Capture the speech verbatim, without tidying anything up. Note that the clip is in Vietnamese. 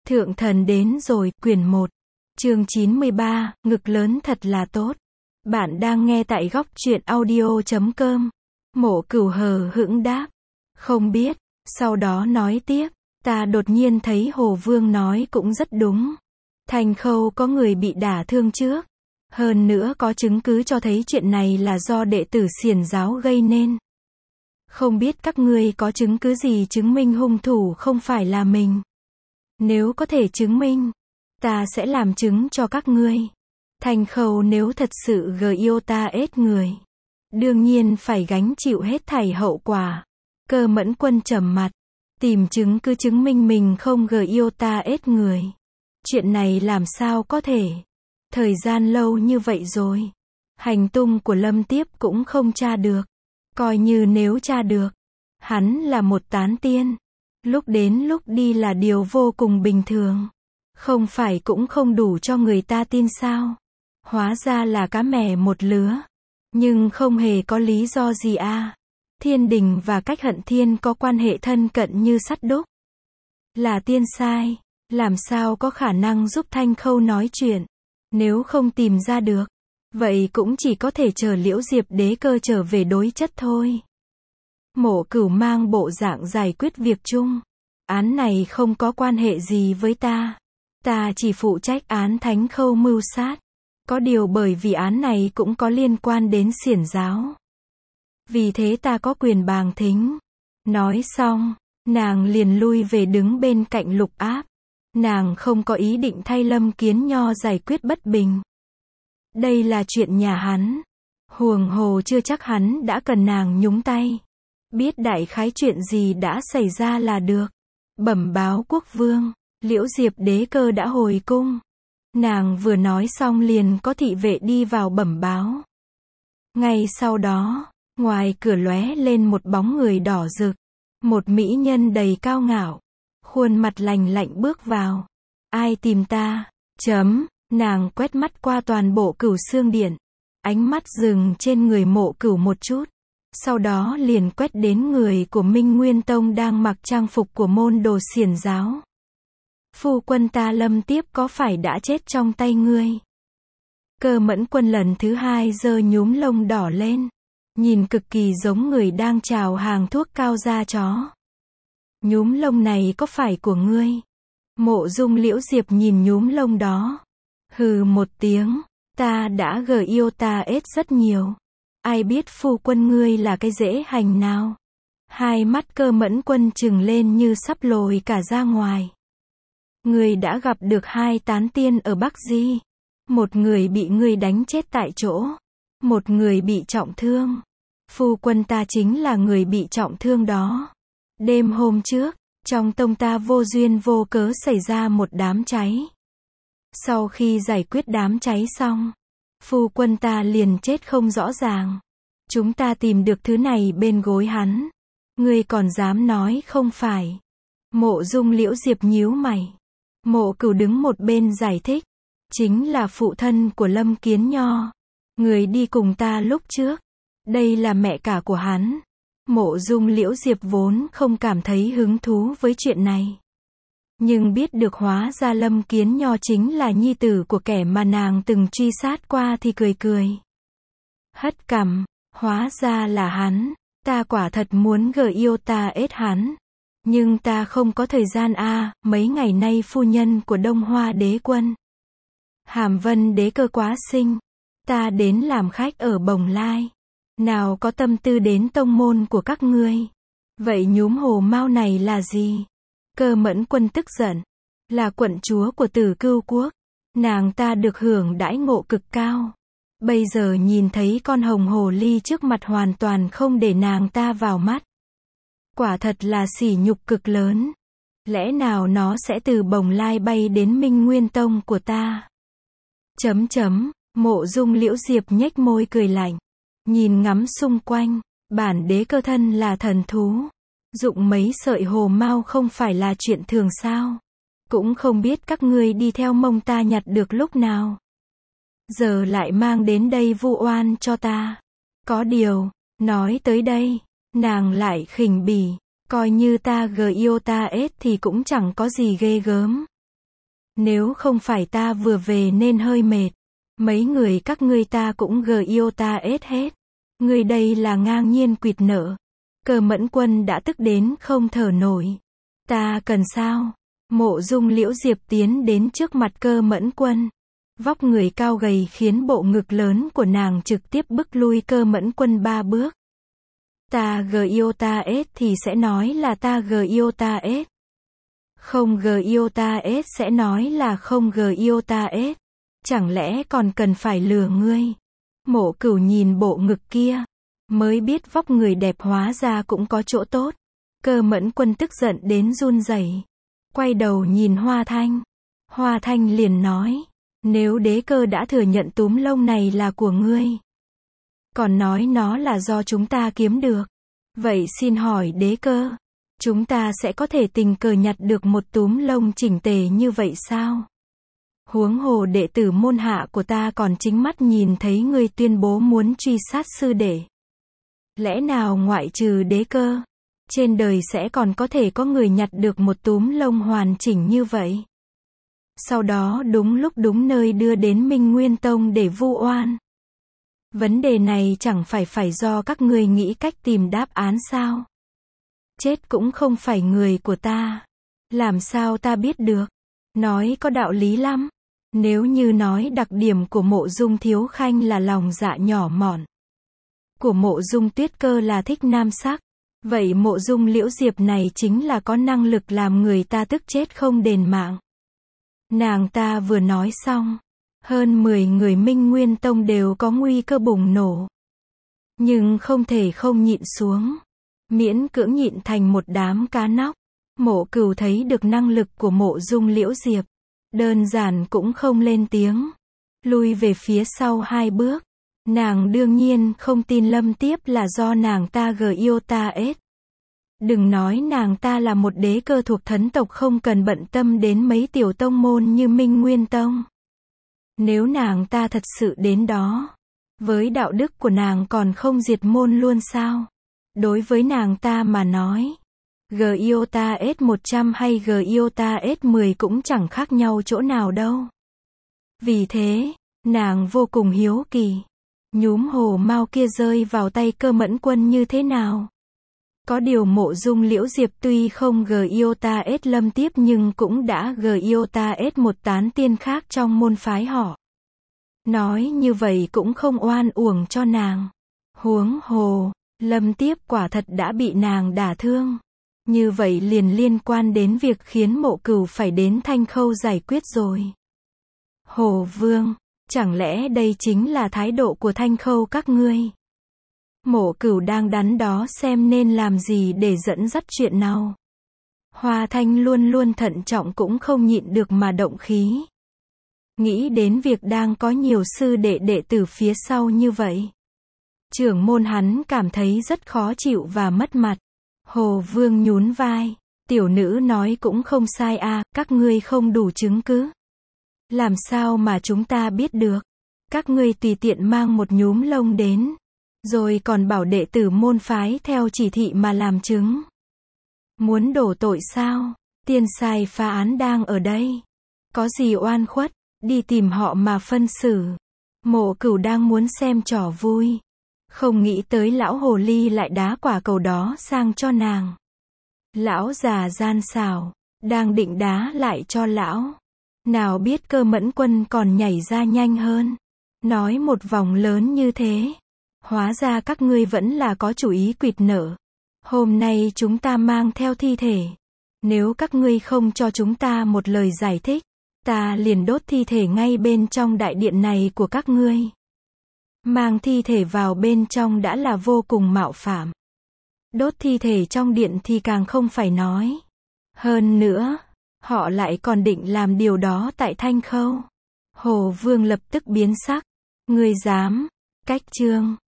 Thượng thần đến rồi, quyển một. Chương chín mươi ba, ngực lớn thật là tốt. Bạn đang nghe tại góc truyện audio chấm com. Mộ Cửu hờ hững đáp. Không biết, sau đó nói tiếp. Ta đột nhiên thấy Hồ Vương nói cũng rất đúng. Thành Khâu có người bị đả thương trước. Hơn nữa có chứng cứ cho thấy chuyện này là do đệ tử Xiển giáo gây nên. Không biết các ngươi có chứng cứ gì chứng minh hung thủ không phải là mình. Nếu có thể chứng minh, ta sẽ làm chứng cho các ngươi. Thành Khâu nếu thật sự gờ yêu ta ết người, đương nhiên phải gánh chịu hết thảy hậu quả. Cơ Mẫn Quân trầm mặt, tìm chứng cứ chứng minh mình không gờ yêu ta ết người. Chuyện này làm sao có thể? Thời gian lâu như vậy rồi, hành tung của Lâm Tiếp cũng không tra được. Coi như nếu tra được, hắn là một tán tiên. Lúc đến lúc đi là điều vô cùng bình thường. Không phải cũng không đủ cho người ta tin sao? Hóa ra là cá mè một lứa. Nhưng không hề có lý do gì à. Thiên Đình và Cách Hận Thiên có quan hệ thân cận như sắt đúc. Là tiên sai, làm sao có khả năng giúp Thanh Khâu nói chuyện. Nếu không tìm ra được, vậy cũng chỉ có thể chờ Liễu Diệp Đế Cơ trở về đối chất thôi. Mộ Cửu mang bộ dạng giải quyết việc chung. Án này không có quan hệ gì với ta. Ta chỉ phụ trách án Thánh Khâu mưu sát. Có điều bởi vì án này cũng có liên quan đến Xiển giáo. Vì thế ta có quyền bàng thính. Nói xong, nàng liền lui về đứng bên cạnh Lục Áp. Nàng không có ý định thay Lâm Kiến Nho giải quyết bất bình. Đây là chuyện nhà hắn. Huồng hồ chưa chắc hắn đã cần nàng nhúng tay. Biết đại khái chuyện gì đã xảy ra là được. Bẩm báo quốc vương, Liễu Diệp Đế Cơ đã hồi cung. Nàng vừa nói xong liền có thị vệ đi vào bẩm báo. Ngay sau đó, ngoài cửa lóe lên một bóng người đỏ rực. Một mỹ nhân đầy cao ngạo. Khuôn mặt lành lạnh bước vào. Ai tìm ta? Chấm, nàng quét mắt qua toàn bộ Cửu Xương Điện. Ánh mắt dừng trên người Mộ Cửu một chút. Sau đó liền quét đến người của Minh Nguyên Tông đang mặc trang phục của môn đồ Xiển giáo. Phu quân ta Lâm Tiếp có phải đã chết trong tay ngươi? Cơ Mẫn Quân lần thứ hai giơ nhúm lông đỏ lên. Nhìn cực kỳ giống người đang chào hàng thuốc cao da chó. Nhúm lông này có phải của ngươi? Mộ Dung Liễu Diệp nhìn nhúm lông đó. Hừ một tiếng, ta đã gờ yêu ta ết rất nhiều. Ai biết phu quân ngươi là cái dễ hành nào? Hai mắt Cơ Mẫn Quân trừng lên như sắp lồi cả ra ngoài. Ngươi đã gặp được hai tán tiên ở Bắc Di. Một người bị ngươi đánh chết tại chỗ. Một người bị trọng thương. Phu quân ta chính là người bị trọng thương đó. Đêm hôm trước, trong tông ta vô duyên vô cớ xảy ra một đám cháy. Sau khi giải quyết đám cháy xong, phu quân ta liền chết không rõ ràng. Chúng ta tìm được thứ này bên gối hắn. Ngươi còn dám nói không phải? Mộ Dung Liễu Diệp nhíu mày. Mộ Cửu đứng một bên giải thích. Chính là phụ thân của Lâm Kiến Nho. Người đi cùng ta lúc trước. Đây là mẹ cả của hắn. Mộ Dung Liễu Diệp vốn không cảm thấy hứng thú với chuyện này. Nhưng biết được hóa ra Lâm Kiến Nho chính là nhi tử của kẻ mà nàng từng truy sát qua thì cười cười. Hất cằm, hóa ra là hắn. Ta quả thật muốn gờ yêu ta ết hắn. Nhưng ta không có thời gian a à, mấy ngày nay phu nhân của Đông Hoa Đế Quân, Hàm Vân Đế Cơ quá sinh. Ta đến làm khách ở Bồng Lai. Nào có tâm tư đến tông môn của các ngươi. Vậy nhúm hồ mao này là gì? Cơ Mẫn Quân tức giận. Là quận chúa của Tử Cưu Quốc. Nàng ta được hưởng đãi ngộ cực cao. Bây giờ nhìn thấy con hồng hồ ly trước mặt hoàn toàn không để nàng ta vào mắt. Quả thật là sỉ nhục cực lớn. Lẽ nào nó sẽ từ Bồng Lai bay đến Minh Nguyên Tông của ta? Chấm chấm, Mộ Dung Liễu Diệp nhếch môi cười lạnh. Nhìn ngắm xung quanh, bản đế cơ thân là thần thú. Dụng mấy sợi hồ mao không phải là chuyện thường sao? Cũng không biết các ngươi đi theo mông ta nhặt được lúc nào. Giờ lại mang đến đây vu oan cho ta. Có điều, nói tới đây, nàng lại khỉnh bỉ. Coi như ta gờ yêu ta ết thì cũng chẳng có gì ghê gớm. Nếu không phải ta vừa về nên hơi mệt. Mấy người các ngươi ta cũng gờ yêu ta ết hết. Ngươi đây là ngang nhiên quỵt nợ. Cơ Mẫn Quân đã tức đến không thở nổi. Ta cần sao? Mộ Dung Liễu Diệp tiến đến trước mặt Cơ Mẫn Quân. Vóc người cao gầy khiến bộ ngực lớn của nàng trực tiếp bức lui Cơ Mẫn Quân ba bước. Ta gờ yêu ta ết thì sẽ nói là ta gờ yêu ta ết. Không gờ yêu ta ết sẽ nói là không gờ yêu ta ết. Chẳng lẽ còn cần phải lừa ngươi? Mộ Cửu nhìn bộ ngực kia, mới biết vóc người đẹp hóa ra cũng có chỗ tốt. Cơ Mẫn Quân tức giận đến run rẩy, quay đầu nhìn Hoa Thanh. Hoa Thanh liền nói, nếu đế cơ đã thừa nhận túm lông này là của ngươi, còn nói nó là do chúng ta kiếm được, vậy xin hỏi đế cơ, chúng ta sẽ có thể tình cờ nhặt được một túm lông chỉnh tề như vậy sao? Huống hồ đệ tử môn hạ của ta còn chính mắt nhìn thấy ngươi tuyên bố muốn truy sát sư đệ. Lẽ nào ngoại trừ đế cơ, trên đời sẽ còn có thể có người nhặt được một túm lông hoàn chỉnh như vậy? Sau đó đúng lúc đúng nơi đưa đến Minh Nguyên Tông để vu oan. Vấn đề này chẳng phải phải do các ngươi nghĩ cách tìm đáp án sao? Chết cũng không phải người của ta. Làm sao ta biết được? Nói có đạo lý lắm. Nếu như nói đặc điểm của Mộ Dung Thiếu Khanh là lòng dạ nhỏ mọn, của Mộ Dung Tuyết Cơ là thích nam sắc, vậy Mộ Dung Liễu Diệp này chính là có năng lực làm người ta tức chết không đền mạng. Nàng ta vừa nói xong, hơn mười người Minh Nguyên Tông đều có nguy cơ bùng nổ. Nhưng không thể không nhịn xuống, miễn cưỡng nhịn thành một đám cá nóc. Mộ Cửu thấy được năng lực của Mộ Dung Liễu Diệp, đơn giản cũng không lên tiếng, lui về phía sau hai bước. Nàng đương nhiên không tin Lâm Tiếp là do nàng ta gờ yêu ta ết. Đừng nói nàng ta là một đế cơ thuộc thấn tộc không cần bận tâm đến mấy tiểu tông môn như Minh Nguyên Tông. Nếu nàng ta thật sự đến đó, với đạo đức của nàng còn không diệt môn luôn sao? Đối với nàng ta mà nói, gờ yêu ta ết một trăm hay gờ yêu ta ết mười cũng chẳng khác nhau chỗ nào đâu. Vì thế, nàng vô cùng hiếu kỳ, nhúm hổ mao kia rơi vào tay Cơ Mẫn Quân như thế nào? Có điều Mộ Dung Liễu Diệp tuy không gờ yêu ta ết Lâm Tiếp nhưng cũng đã gờ yêu ta ết một tán tiên khác trong môn phái họ. Nói như vậy cũng không oan uổng cho nàng. Huống hồ, Lâm Tiếp quả thật đã bị nàng đả thương. Như vậy liền liên quan đến việc khiến Mộ Cửu phải đến Thanh Khâu giải quyết rồi. Hồ Vương, chẳng lẽ đây chính là thái độ của Thanh Khâu các ngươi? Mộ Cửu đang đắn đo xem nên làm gì để dẫn dắt chuyện nào. Hoa Thanh luôn luôn thận trọng cũng không nhịn được mà động khí. Nghĩ đến việc đang có nhiều sư đệ đệ tử phía sau như vậy, trưởng môn hắn cảm thấy rất khó chịu và mất mặt. Hồ Vương nhún vai, tiểu nữ nói cũng không sai à, các ngươi không đủ chứng cứ. Làm sao mà chúng ta biết được? Các ngươi tùy tiện mang một nhúm lông đến, rồi còn bảo đệ tử môn phái theo chỉ thị mà làm chứng. Muốn đổ tội sao? Tiên sai phá án đang ở đây. Có gì oan khuất, đi tìm họ mà phân xử. Mộ Cửu đang muốn xem trò vui, không nghĩ tới lão hồ ly lại đá quả cầu đó sang cho nàng. Lão già gian xảo, đang định đá lại cho lão. Nào biết Cơ Mẫn Quân còn nhảy ra nhanh hơn. Nói một vòng lớn như thế. Hóa ra các ngươi vẫn là có chủ ý quỵt nợ. Hôm nay chúng ta mang theo thi thể. Nếu các ngươi không cho chúng ta một lời giải thích, ta liền đốt thi thể ngay bên trong đại điện này của các ngươi. Mang thi thể vào bên trong đã là vô cùng mạo phạm. Đốt thi thể trong điện thì càng không phải nói. Hơn nữa, họ lại còn định làm điều đó tại Thanh Khâu. Hồ Vương lập tức biến sắc. Ngươi dám, cách chương.